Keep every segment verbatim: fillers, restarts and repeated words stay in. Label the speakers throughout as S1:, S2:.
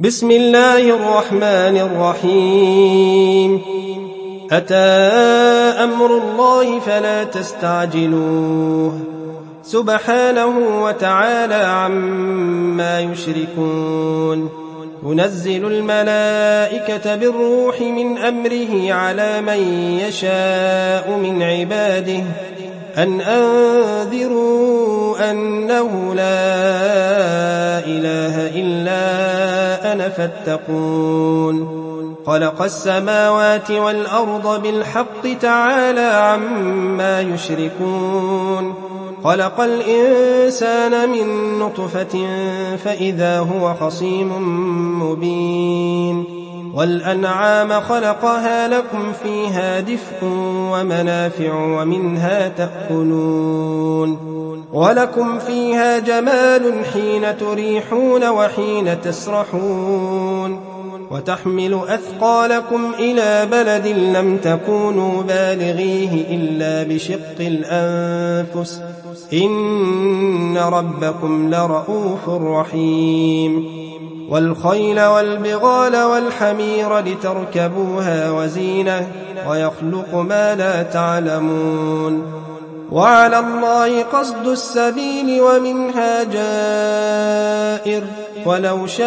S1: بسم الله الرحمن الرحيم أتى أمر الله فلا تستعجلوه سبحانه وتعالى عما يشركون ينزل الملائكة بالروح من أمره على من يشاء من عباده أن أنذروا أنه لا إله إلا أنا فاتقون خلق السماوات والأرض بالحق تعالى عما يشركون خلق الإنسان من نطفة فإذا هو خصيم مبين والأنعام خلقها لكم فيها دفء ومنافع ومنها تأكلون ولكم فيها جمال حين تريحون وحين تسرحون وتحمل أثقالكم إلى بلد لم تكونوا بالغيه إلا بشق الأنفس إن ربكم لرؤوف رحيم والخيل والبغال والحمير لتركبوها وزينة ويخلق ما لا تعلمون وعلى الله قصد السبيل ومنها جائر ولو شاء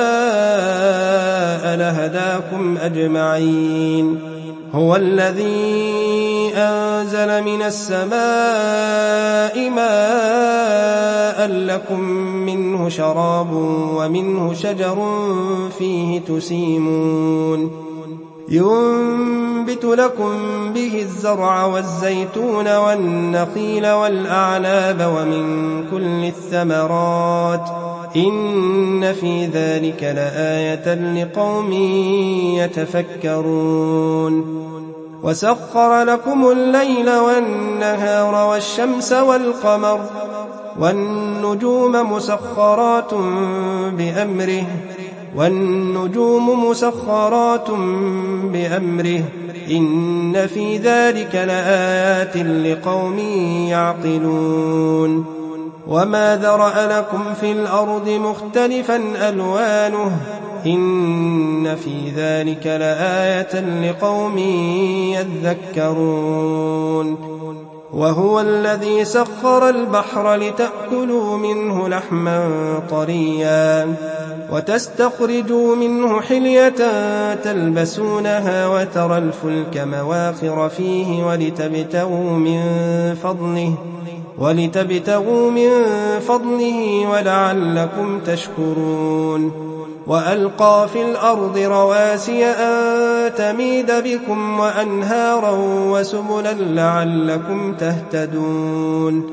S1: لهداكم أجمعين هو الذي أنزل من السماء ماء لكم منه شراب ومنه شجر فيه تسيمون ينبت لكم به الزرع والزيتون والنخيل والأعناب ومن كل الثمرات إن في ذلك لآية لقوم يتفكرون وسخر لكم الليل والنهار والشمس والقمر والنجوم مسخرات بأمره والنجوم مسخرات بأمره إن في ذلك لآيات لقوم يعقلون وما ذرأ لكم في الأرض مختلفا ألوانه إن في ذلك لآية لقوم يذكرون وهو الذي سخر البحر لتأكلوا منه لحما طريا وتستخرجوا منه حلية تلبسونها وترى الفلك مواخر فيه ولتبتغوا من فضله ولتبتغوا من فضله ولعلكم تشكرون وألقى في الأرض رواسي أن تميد بكم وأنهارا وسبلا لعلكم تهتدون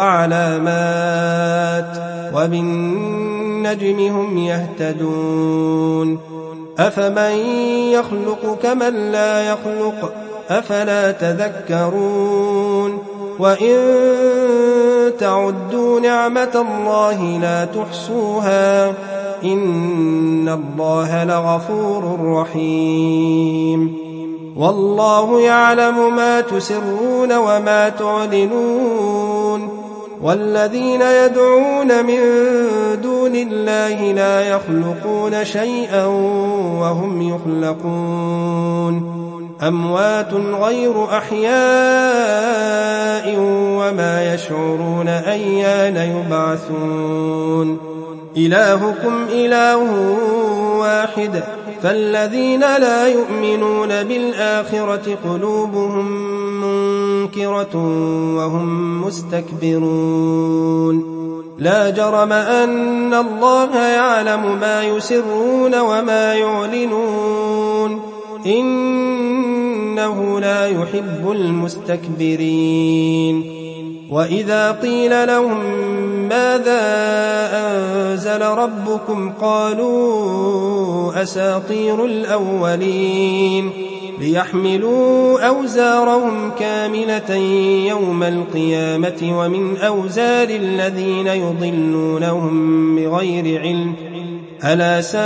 S1: وعلامات وبالنجم هم يهتدون أفمن يخلق كمن لا يخلق أفلا تذكرون وإن تعدوا نعمة الله لا تحصوها إن الله لغفور رحيم والله يعلم ما تسرون وما تعلنون والذين يدعون من دون الله لا يخلقون شيئا وهم يخلقون أموات غير أحياء وما يشعرون أيان يبعثون إلهكم إله واحد فالذين لا يؤمنون بالآخرة قلوبهم منكرة وهم مستكبرون لا جرم أن الله يعلم ما يسرون وما يعلنون إنه لا يحب المستكبرين وإذا قيل لهم ماذا أنزل ربكم قالوا أساطير الأولين ليحملوا أوزارهم كاملة يوم القيامة ومن أوزار الذين يضلونهم بغير علم ألا ساء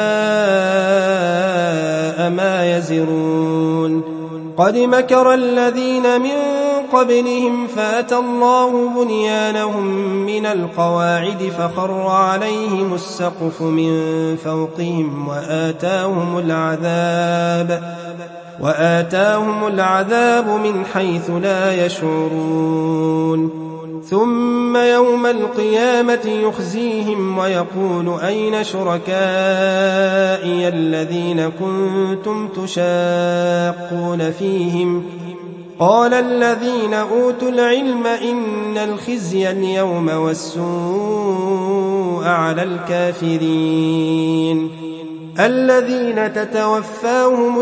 S1: ما يزرون قد مكر الذين من قبلهم فأتى الله بنيانهم من القواعد فخر عليهم السقف من فوقهم وآتاهم العذاب وآتاهم العذاب من حيث لا يشعرون ثم يوم القيامة يخزيهم ويقول أين شركائي الذين كنتم تشاقون فيهم قال الذين أوتوا العلم إن الخزي اليوم والسوء على الكافرين الذين تتوفاهم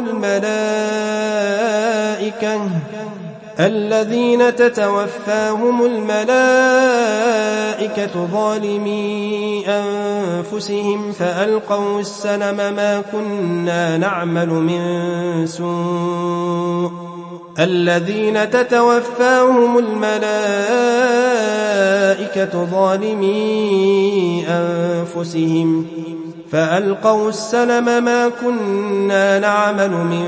S1: الملائكة الذين تتوفاهم الملائكة ظالمي أنفسهم فألقوا السلم ما كنا نعمل من سوء الذين تتوفاهم الملائكة ظالمي أنفسهم فألقوا السلم ما كنا نعمل من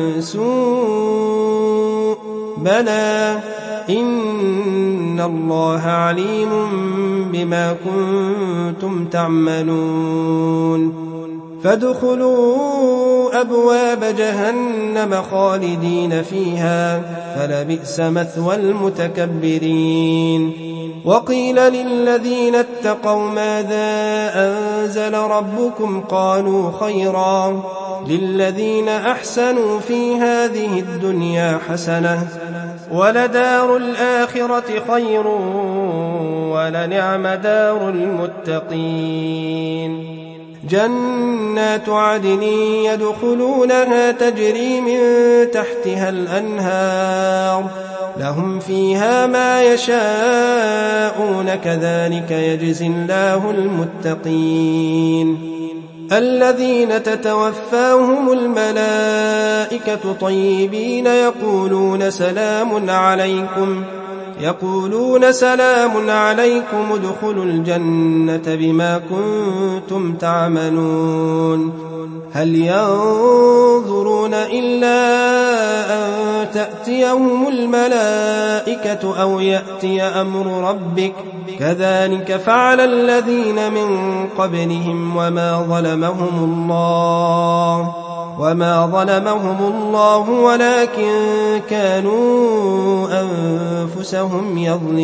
S1: سوء بلى إن الله عليم بما كنتم تعملون فادخلوا أبواب جهنم خالدين فيها فلبئس مثوى المتكبرين وقيل للذين اتقوا ماذا أنزل ربكم قالوا خيرا للذين أحسنوا في هذه الدنيا حسنة ولدار الآخرة خير ولنعم دار المتقين جنات عدن يدخلونها تجري من تحتها الأنهار لهم فيها ما يشاءون كذلك يجزي الله المتقين الذين تتوفاهم الملائكة طيبين يقولون سلام عليكم يقولون سلام عليكم ادخلوا الجنة بما كنتم تعملون هل ينظرون إلا أن تأتيهم الملائكة أو يأتي أمر ربك كذلك فعل الذين من قبلهم وما ظلمهم الله وما ظلمهم الله ولكن كانوا أنفسهم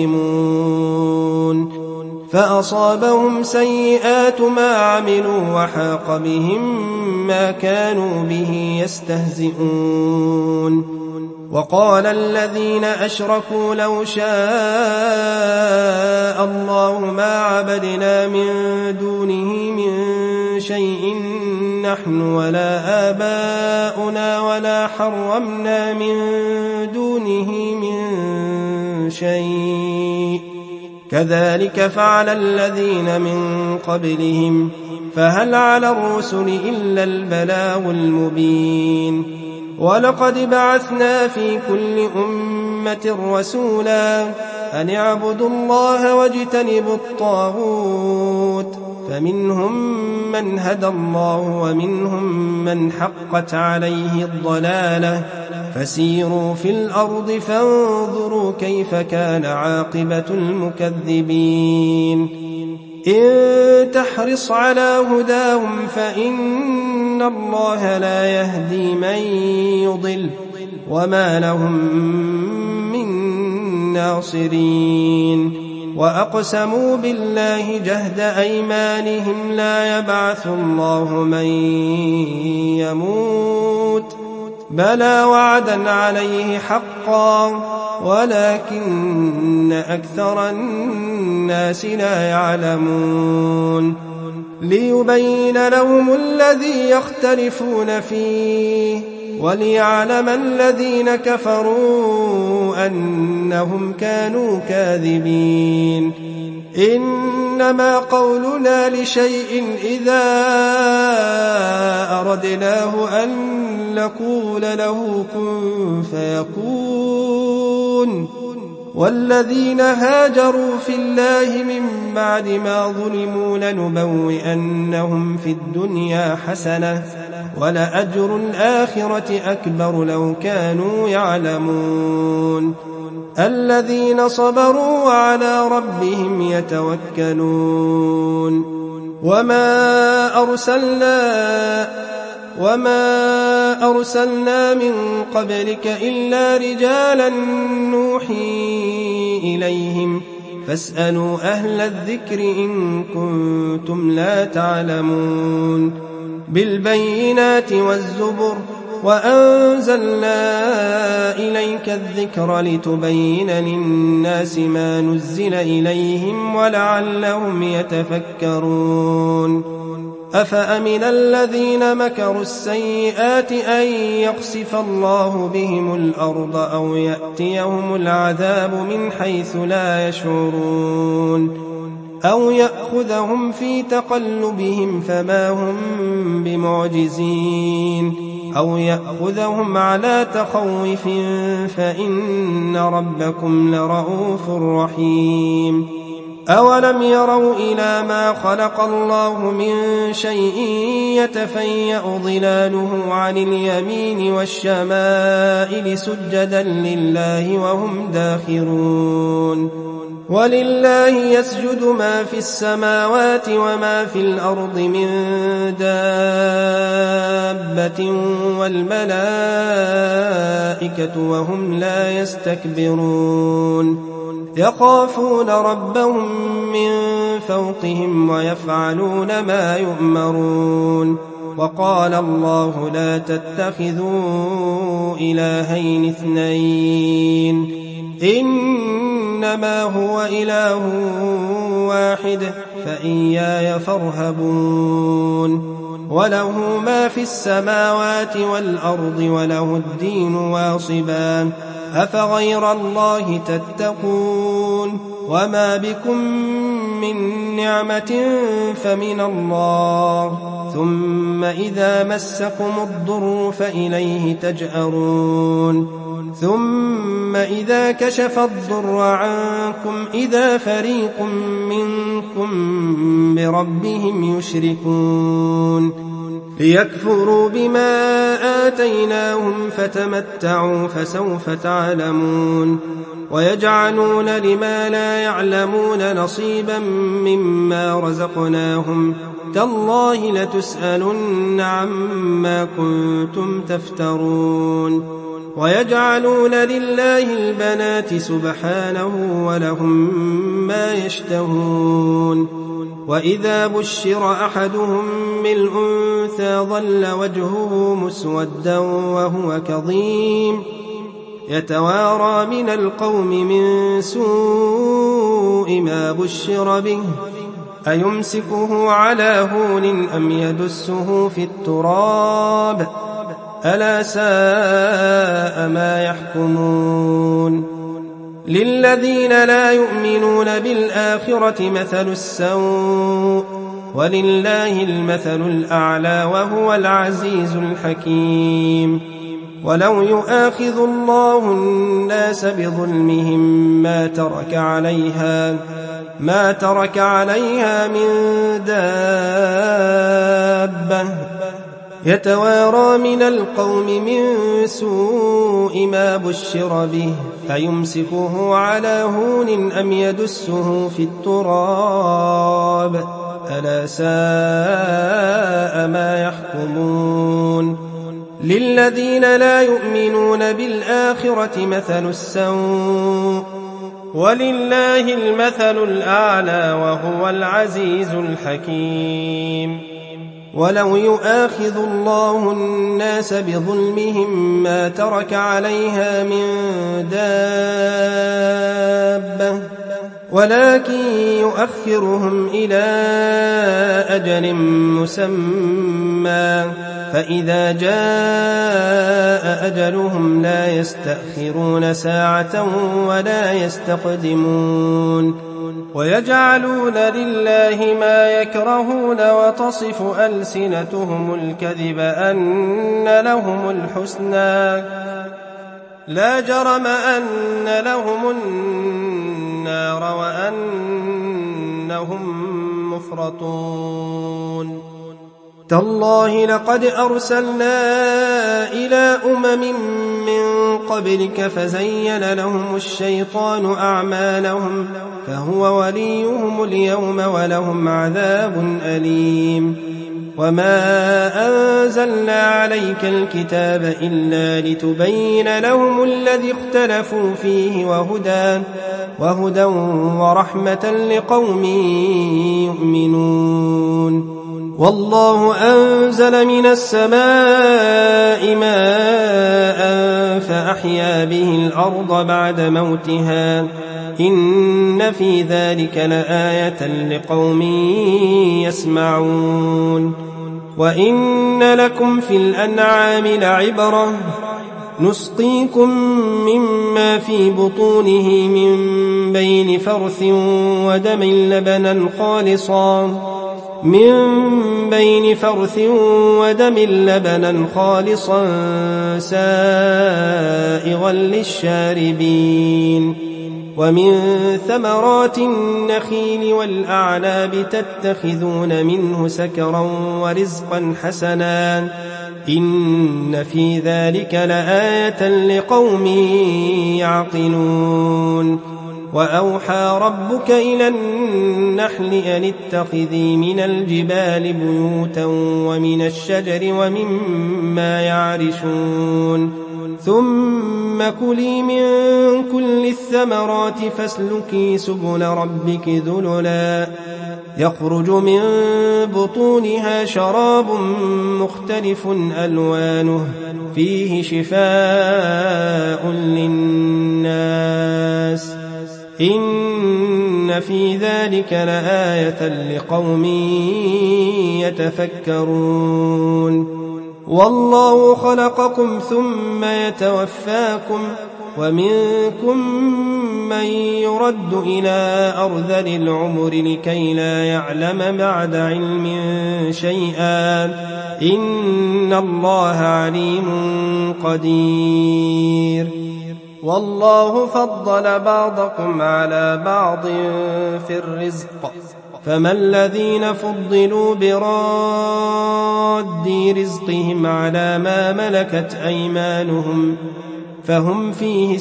S1: يظلمون فأصابهم سيئات ما عملوا وحاق بهم ما كانوا به يستهزئون وقال الذين أشركوا لو شاء الله ما عبدنا من دونه من شيء نحن ولا آباؤنا ولا حرمنا من دونه من شيء كذلك فعل الذين من قبلهم فهل على الرسل إلا البلاغ المبين ولقد بعثنا في كل أمة رسولا أن اعبدوا الله واجتنبوا الطاغوت فمنهم من هدى الله ومنهم من حقت عليه الضلالة فسيروا في الأرض فانظروا كيف كان عاقبة المكذبين إن تحرص على هداهم فإن الله لا يهدي من يضل وما لهم من ناصرين وأقسموا بالله جهد أيمانهم لا يبعث الله من يموت بلى وعدا عليه حقا ولكن أكثر الناس لا يعلمون ليبين لهم الذي يختلفون فيه وليعلم الذين كفروا أنهم كانوا كاذبين إنما قولنا لشيء إذا أردناه أن نقول له كن فيكون والذين هاجروا في الله من بعد ما ظلموا لنبوئنهم في الدنيا حسنة ولأجر الآخرة أكبر لو كانوا يعلمون الذين صبروا وعلى ربهم يتوكلون وما أرسلنا وما أرسلنا من قبلك إلا رجالا نوحي إليهم فاسألوا أهل الذكر إن كنتم لا تعلمون بالبينات والزبر وأنزلنا إليك الذكر لتبين للناس ما نزل إليهم ولعلهم يتفكرون أفأمن الذين مكروا السيئات أن يخسف الله بهم الأرض أو يأتيهم العذاب من حيث لا يشعرون أو يأخذهم في تقلبهم فما هم بمعجزين أو يأخذهم على تخوف فإن ربكم لرؤوف رحيم أولم يروا إلى ما خلق الله من شيء يتفيأ ظلاله عن اليمين والشمائل سجدا لله وهم داخرون ولله يسجد ما في السماوات وما في الأرض من دابة والملائكة وهم لا يستكبرون يخافون ربهم من فوقهم ويفعلون ما يؤمرون وقال الله لا تتخذوا إلهين اثنين إنما هو إله واحد فإياي فارهبون وله ما في السماوات والأرض وله الدين واصبا أفغير الله تتقون وما بكم من نعمة فمن الله ثم إذا مسكم الضر فإليه تجأرون ثم إذا كشف الضر عنكم إذا فريق منكم بربهم يشركون ليكفروا بما آتيناهم فتمتعوا فسوف تعلمون ويجعلون لما لا يعلمون نصيبا مما رزقناهم تالله لتسألن عما كنتم تفترون ويجعلون لله البنات سبحانه ولهم ما يشتهون وإذا بشر أحدهم بالأنثى ظل وجهه مسودا وهو كظيم يتوارى من القوم من سوء ما بشر به أيمسكه على هون أم يدسه في التراب ألا ساء ما يحكمون للذين لا يؤمنون بالآخرة مثل السوء ولله المثل الأعلى وهو العزيز الحكيم ولو يؤاخذ الله الناس بظلمهم ما ترك عليها ما ترك عليها من دابة يتوارى من القوم من سوء ما بشر به أيمسكه على هون أم يدسه في التراب ألا ساء ما يحكمون للذين لا يؤمنون بالآخرة مثل السوء ولله المثل الأعلى وهو العزيز الحكيم ولو يؤاخذ الله الناس بظلمهم ما ترك عليها من دابة ولكن يؤخرهم إلى أجل مسمى فإذا جاء أجلهم لا يستأخرون ساعة ولا يستقدمون ويجعلون لله ما يكرهون وتصف ألسنتهم الكذب أن لهم الحسنى لا جرم أن لهم النار وأنهم مفرطون تالله لقد أرسلنا إلى أمم من قبلك فزين لهم الشيطان أعمالهم فهو وليهم اليوم ولهم عذاب أليم وما أنزلنا عليك الكتاب إلا لتبين لهم الذي اختلفوا فيه وهدى, وهدى ورحمة لقوم يؤمنون والله أنزل من السماء ماء فأحيا به الأرض بعد موتها إن في ذلك لآية لقوم يسمعون وإن لكم في الأنعام لعبرة نسقيكم مما في بطونه من بين فرث ودم لبنا خالصا من بين فرث ودم لبنا خالصا سائغا للشاربين ومن ثمرات النخيل والأعناب تتخذون منه سكرا ورزقا حسنا إن في ذلك لآية لقوم يعقلون وأوحى ربك إلى النحل أن اتخذي من الجبال بيوتا ومن الشجر ومما يعرشون ثم كلي من كل الثمرات فاسلكي سبل ربك ذللا يخرج من بطونها شراب مختلف ألوانه فيه شفاء للناس إن في ذلك لآية لقوم يتفكرون والله خلقكم ثم يتوفاكم ومنكم من يرد إلى أرذل العمر لكي لا يعلم بعد علم شيئا إن الله عليم قدير والله فضل بعضكم على بعض في الرزق فما الذين فضلوا براد رزقهم على ما ملكت أيمانهم فهم فيه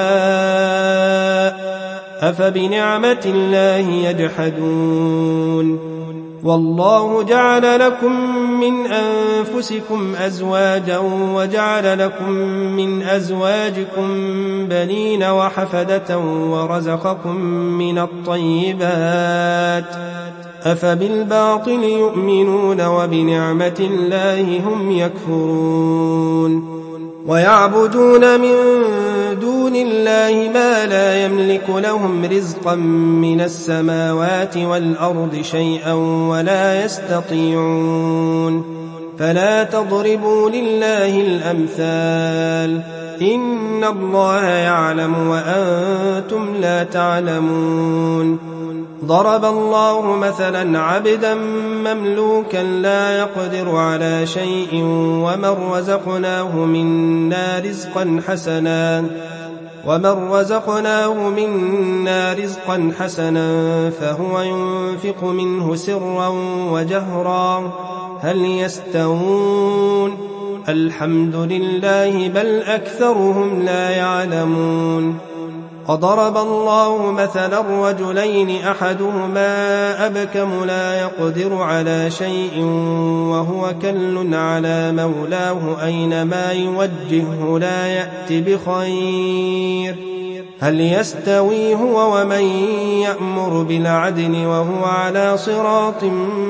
S1: سواء أفبنعمة الله يجحدون والله جعل لكم من أنفسكم أزواجا وجعل لكم من أزواجكم بنين وحفدة ورزقكم من الطيبات أفبالباطل يؤمنون وبنعمة الله هم يكفرون ويعبدون من دون الله ما لا يملك لهم رزقا من السماوات والأرض شيئا ولا يستطيعون فلا تضربوا لله الأمثال إن الله يعلم وأنتم لا تعلمون ضرب الله مثلا عبدا مملوكا لا يقدر على شيء ومن رزقناه منا رزقا حسنا ومن رزقناه منا رزقا حسنا فهو ينفق منه سرا وجهرا هل يستوون الحمد لله بل أكثرهم لا يعلمون وضرب الله مثلا رجلين أحدهما أبكم لا يقدر على شيء وهو كل على مولاه أينما يوجهه لا يأتي بخير هل يستوي هو ومن يأمر بالعدل وهو على صراط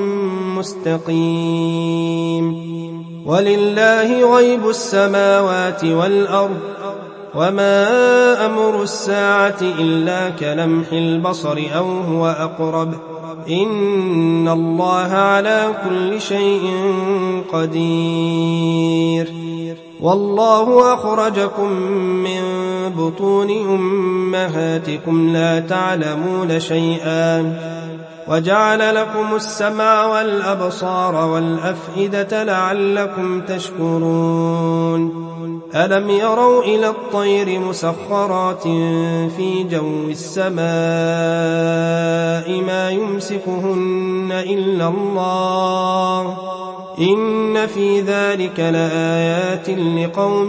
S1: مستقيم ولله غيب السماوات والأرض وما أمر الساعة إلا كلمح البصر أو هو أقرب إن الله على كل شيء قدير والله أخرجكم من بطون أمهاتكم لا تعلمون شيئا وجعل لكم السمع والأبصار والأفئدة لعلكم تشكرون ألم يروا إلى الطير مسخرات في جو السماء ما يمسكهن إلا الله إن في ذلك لآيات لقوم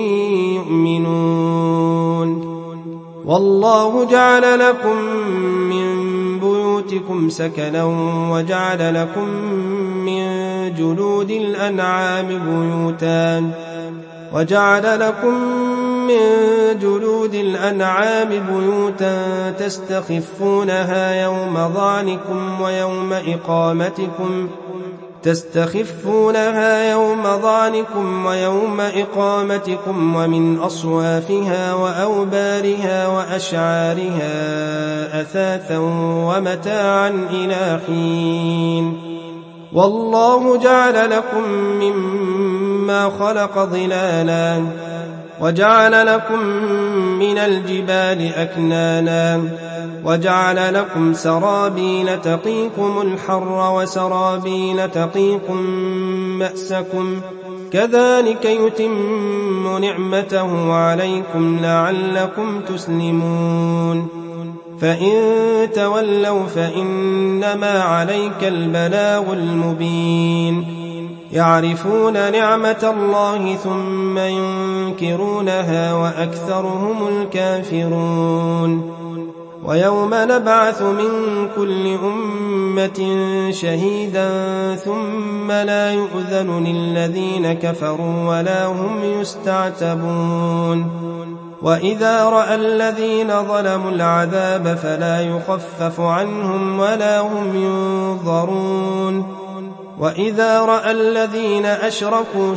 S1: يؤمنون والله جعل لكم من بيوتكم سكنا وجعل لكم من جلود الأنعام بيوتا وجعل لكم من جلود الأنعام بيوتا تستخفونها يوم ظعنكم ويوم إقامتكم تستخفونها يوم ظعنكم ويوم إقامتكم ومن أصوافها وأوبارها وأشعارها أثاثا ومتاعا إلى حين والله جعل لكم مما خلق ظلالا وجعل لكم من الجبال أكنانا وجعل لكم سرابيل تقيكم الحر وسرابيل تقيكم مأسكم كذلك يتم نعمته عليكم لعلكم تسلمون فإن تولوا فإنما عليك البلاغ المبين يعرفون نعمة الله ثم ينكرونها وأكثرهم الكافرون ويوم نبعث من كل أمة شهيدا ثم لا يؤذن للذين كفروا ولا هم يستعتبون وإذا رأى الذين ظلموا العذاب فلا يخفف عنهم ولا هم ينظرون وإذا رأى الذين أشركوا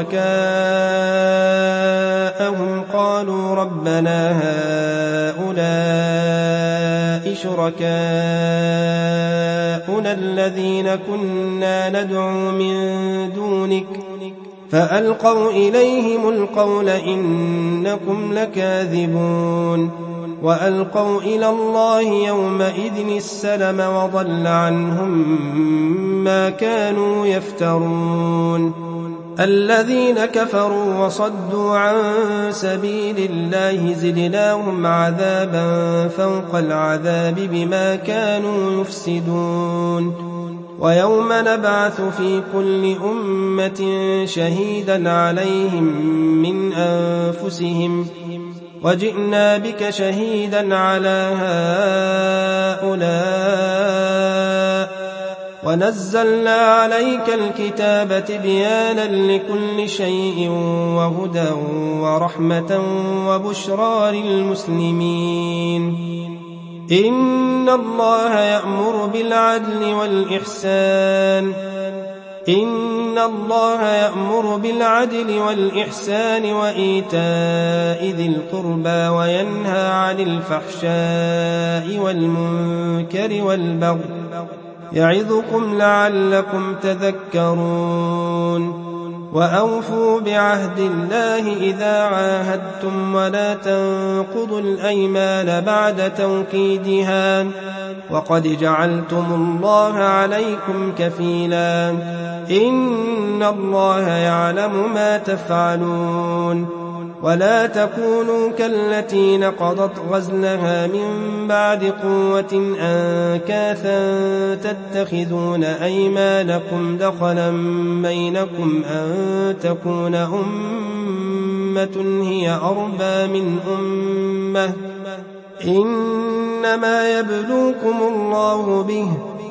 S1: شركاءهم قالوا ربنا هؤلاء شركاؤنا الذين كنا ندعو من دونك فألقوا إليهم القول إنكم لكاذبون وألقوا إلى الله يومئذ السلم وضل عنهم ما كانوا يفترون الذين كفروا وصدوا عن سبيل الله زدناهم عذابا فوق العذاب بما كانوا يفسدون ويوم نبعث في كل أمة شهيدا عليهم من أنفسهم وجئنا بك شهيدا على هؤلاء ونزلنا عليك الكتاب تبيانا لكل شيء وهدى ورحمة وبشرى للمسلمين إن الله يأمر بالعدل والإحسان إن الله يأمر بالعدل والإحسان وإيتاء ذي القربى وينهى عن الفحشاء والمنكر والبغي يعظكم لعلكم تذكرون وأوفوا بعهد الله إذا عاهدتم ولا تنقضوا الأيمان بعد توكيدها وقد جعلتم الله عليكم كفيلا إن الله يعلم ما تفعلون ولا تكونوا كالتي نقضت غزلها من بعد قوة أنكاثا تتخذون أيمانكم دخلا بينكم أن تكون أمة هي أربى من أمة إنما يبلوكم الله به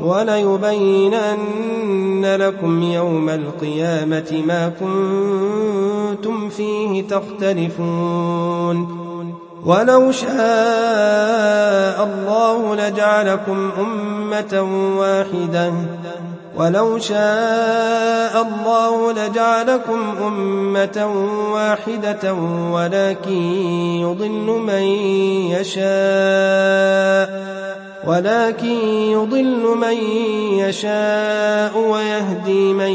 S1: وليبينن لكم يوم القيامة ما كنتم فيه تختلفون ولو شاء الله لجعلكم أمة واحدة ولو شاء الله لجعلكم أمة واحدة ولكن يضل من يشاء ولكن يضل من يشاء ويهدي من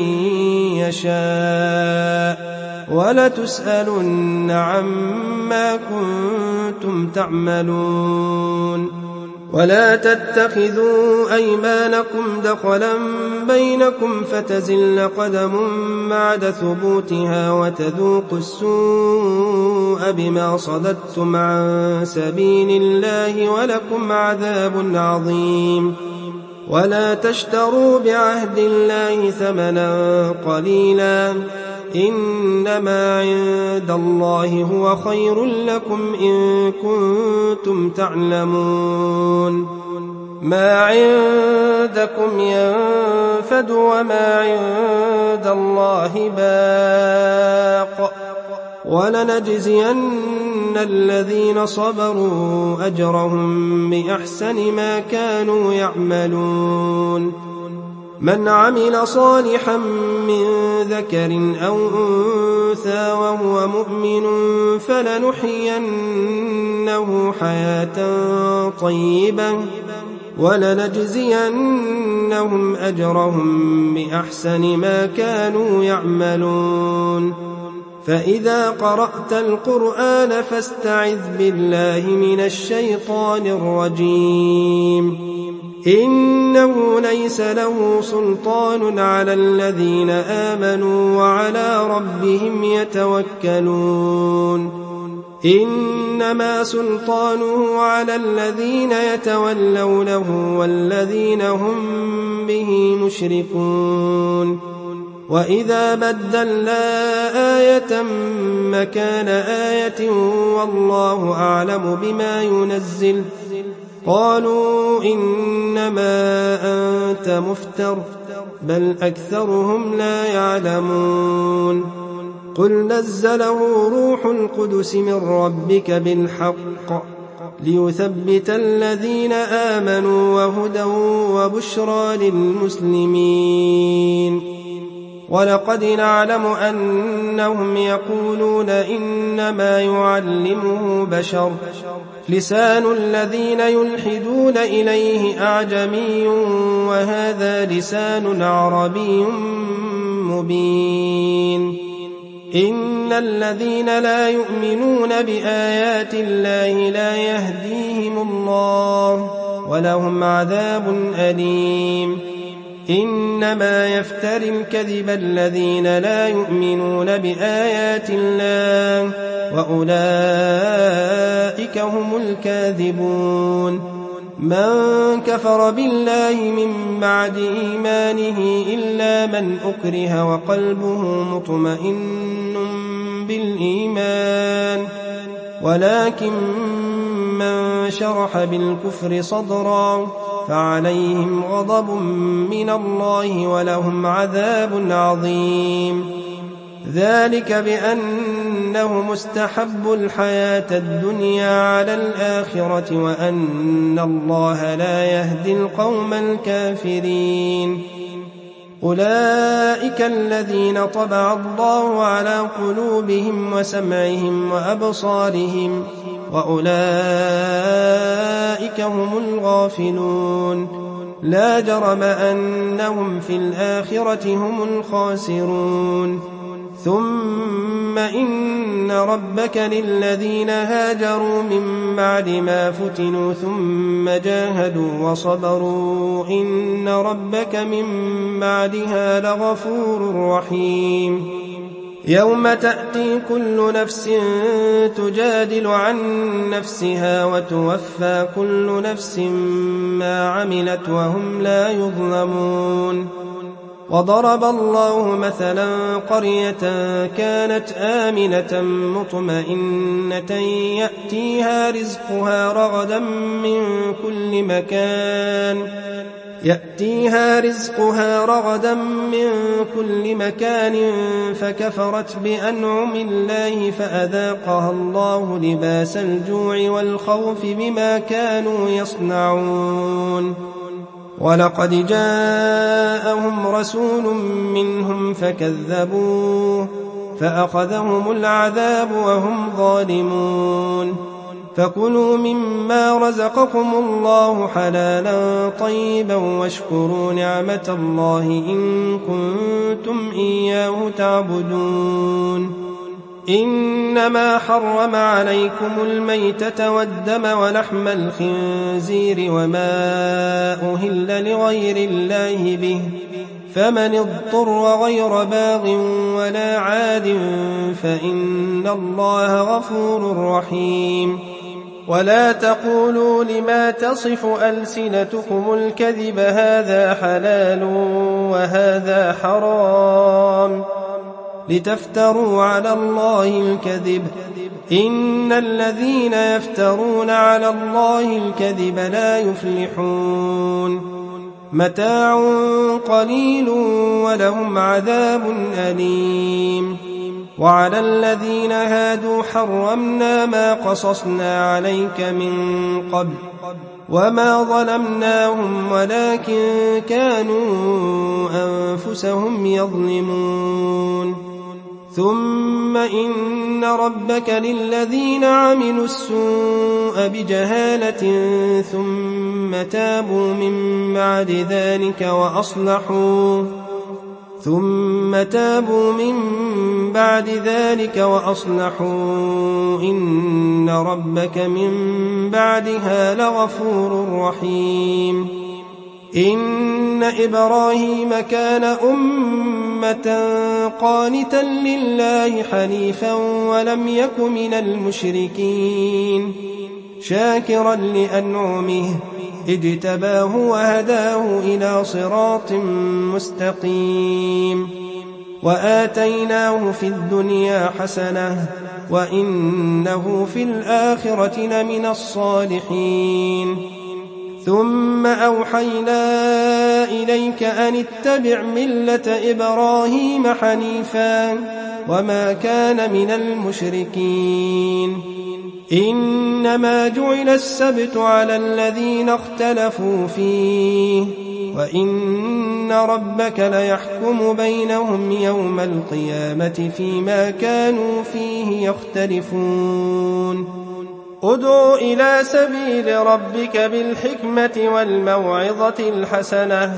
S1: يشاء ولتسألن عما كنتم تعملون ولا تتخذوا أيمانكم دخلا بينكم فتزل قدم بعد ثبوتها وتذوقوا السوء بما صددتم عن سبيل الله ولكم عذاب عظيم ولا تشتروا بعهد الله ثمنا قليلا إنما عند الله هو خير لكم إن كنتم تعلمون ما عندكم ينفد وما عند الله باق ولنجزين الذين صبروا أجرهم بأحسن ما كانوا يعملون من عمل صالحا من ذكر أو أنثى وهو مؤمن فلنحيينه حياة طيبة ولنجزينهم أجرهم بأحسن ما كانوا يعملون فإذا قرأت القرآن فاستعذ بالله من الشيطان الرجيم إنه ليس له سلطان على الذين آمنوا وعلى ربهم يتوكلون إنما سلطانه على الذين يتولونه والذين هم به مشركون وإذا بدلنا آية مكان آية والله أعلم بما ينزل قالوا إنما أنت مفتر بل أكثرهم لا يعلمون قل نزله روح القدس من ربك بالحق ليثبت الذين آمنوا وهدى وبشرى للمسلمين ولقد نعلم أنهم يقولون إنما يعلمه بشر لسان الذين يلحدون إليه أعجمي وهذا لسان عربي مبين إن الذين لا يؤمنون بآيات الله لا يهديهم الله ولهم عذاب أليم إنما يفتري الكذب الذين لا يؤمنون بآيات الله وأولئك هم الكاذبون من كفر بالله من بعد إيمانه إلا من أكره وقلبه مطمئن بالإيمان ولكن من شرح بالكفر صدرا فعليهم غضب من الله ولهم عذاب عظيم ذلك بأنه مستحب الحياة الدنيا على الآخرة وأن الله لا يهدي القوم الكافرين أولئك الذين طبع الله على قلوبهم وسمعهم وأبصارهم وأولئك هم الغافلون لا جرم أنهم في الآخرة هم الخاسرون ثم إن ربك للذين هاجروا من بعد ما فتنوا ثم جاهدوا وصبروا إن ربك من بعدها لغفور رحيم يوم تأتي كل نفس تجادل عن نفسها وتوفى كل نفس ما عملت وهم لا يظلمون وضرب الله مثلا قرية كانت آمنة مطمئنة يأتيها رزقها رغدا من كل مكان يأتيها رزقها رغدا من كل مكان فكفرت بأنعم الله فأذاقها الله لباس الجوع والخوف بما كانوا يصنعون ولقد جاءهم رسول منهم فكذبوه فأخذهم العذاب وهم ظالمون فكلوا مما رزقكم الله حلالا طيبا واشكروا نعمة الله إن كنتم إياه تعبدون إنما حرم عليكم الميتة والدم ولحم الخنزير وما أهل لغير الله به فمن اضطر غير باغ ولا عاد فإن الله غفور رحيم ولا تقولوا لما تصف ألسنتكم الكذب هذا حلال وهذا حرام لتفتروا على الله الكذب إن الذين يفترون على الله الكذب لا يفلحون متاع قليل ولهم عذاب أليم وعلى الذين هادوا حرمنا ما قصصنا عليك من قبل وما ظلمناهم ولكن كانوا أنفسهم يظلمون ثم إن ربك للذين عملوا السوء بجهالة ثم تابوا من بعد ذلك وأصلحوا ثم تابوا من بعد ذلك وأصلحوا إن ربك من بعدها لغفور رحيم إن إبراهيم كان أمة قانتا لله حنيفا ولم يك من المشركين شاكرا لأنعمه اجتباه وهداه إلى صراط مستقيم وآتيناه في الدنيا حسنة وإنه في الآخرة لمن الصالحين ثم أوحينا إليك أن اتبع ملة إبراهيم حنيفا وما كان من المشركين إنما جعل السبت على الذين اختلفوا فيه وإن ربك ليحكم بينهم يوم القيامة فيما كانوا فيه يختلفون ادع إلى سبيل ربك بالحكمة والموعظة الحسنة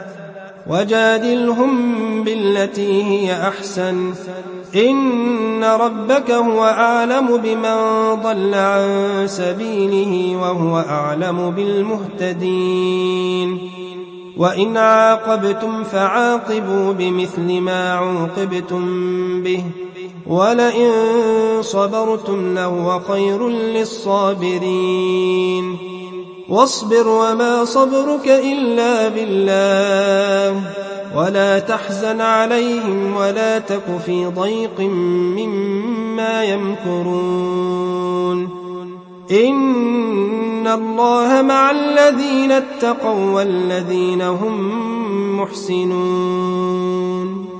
S1: وجادلهم بالتي هي أحسن إن ربك هو أعلم بمن ضل عن سبيله وهو أعلم بالمهتدين وإن عاقبتم فعاقبوا بمثل ما عوقبتم به ولئن صبرتم لهو خير للصابرين واصبر وما صبرك إلا بالله ولا تحزن عليهم ولا تك في ضيق مما يمكرون إن الله مع الذين اتقوا والذين هم محسنون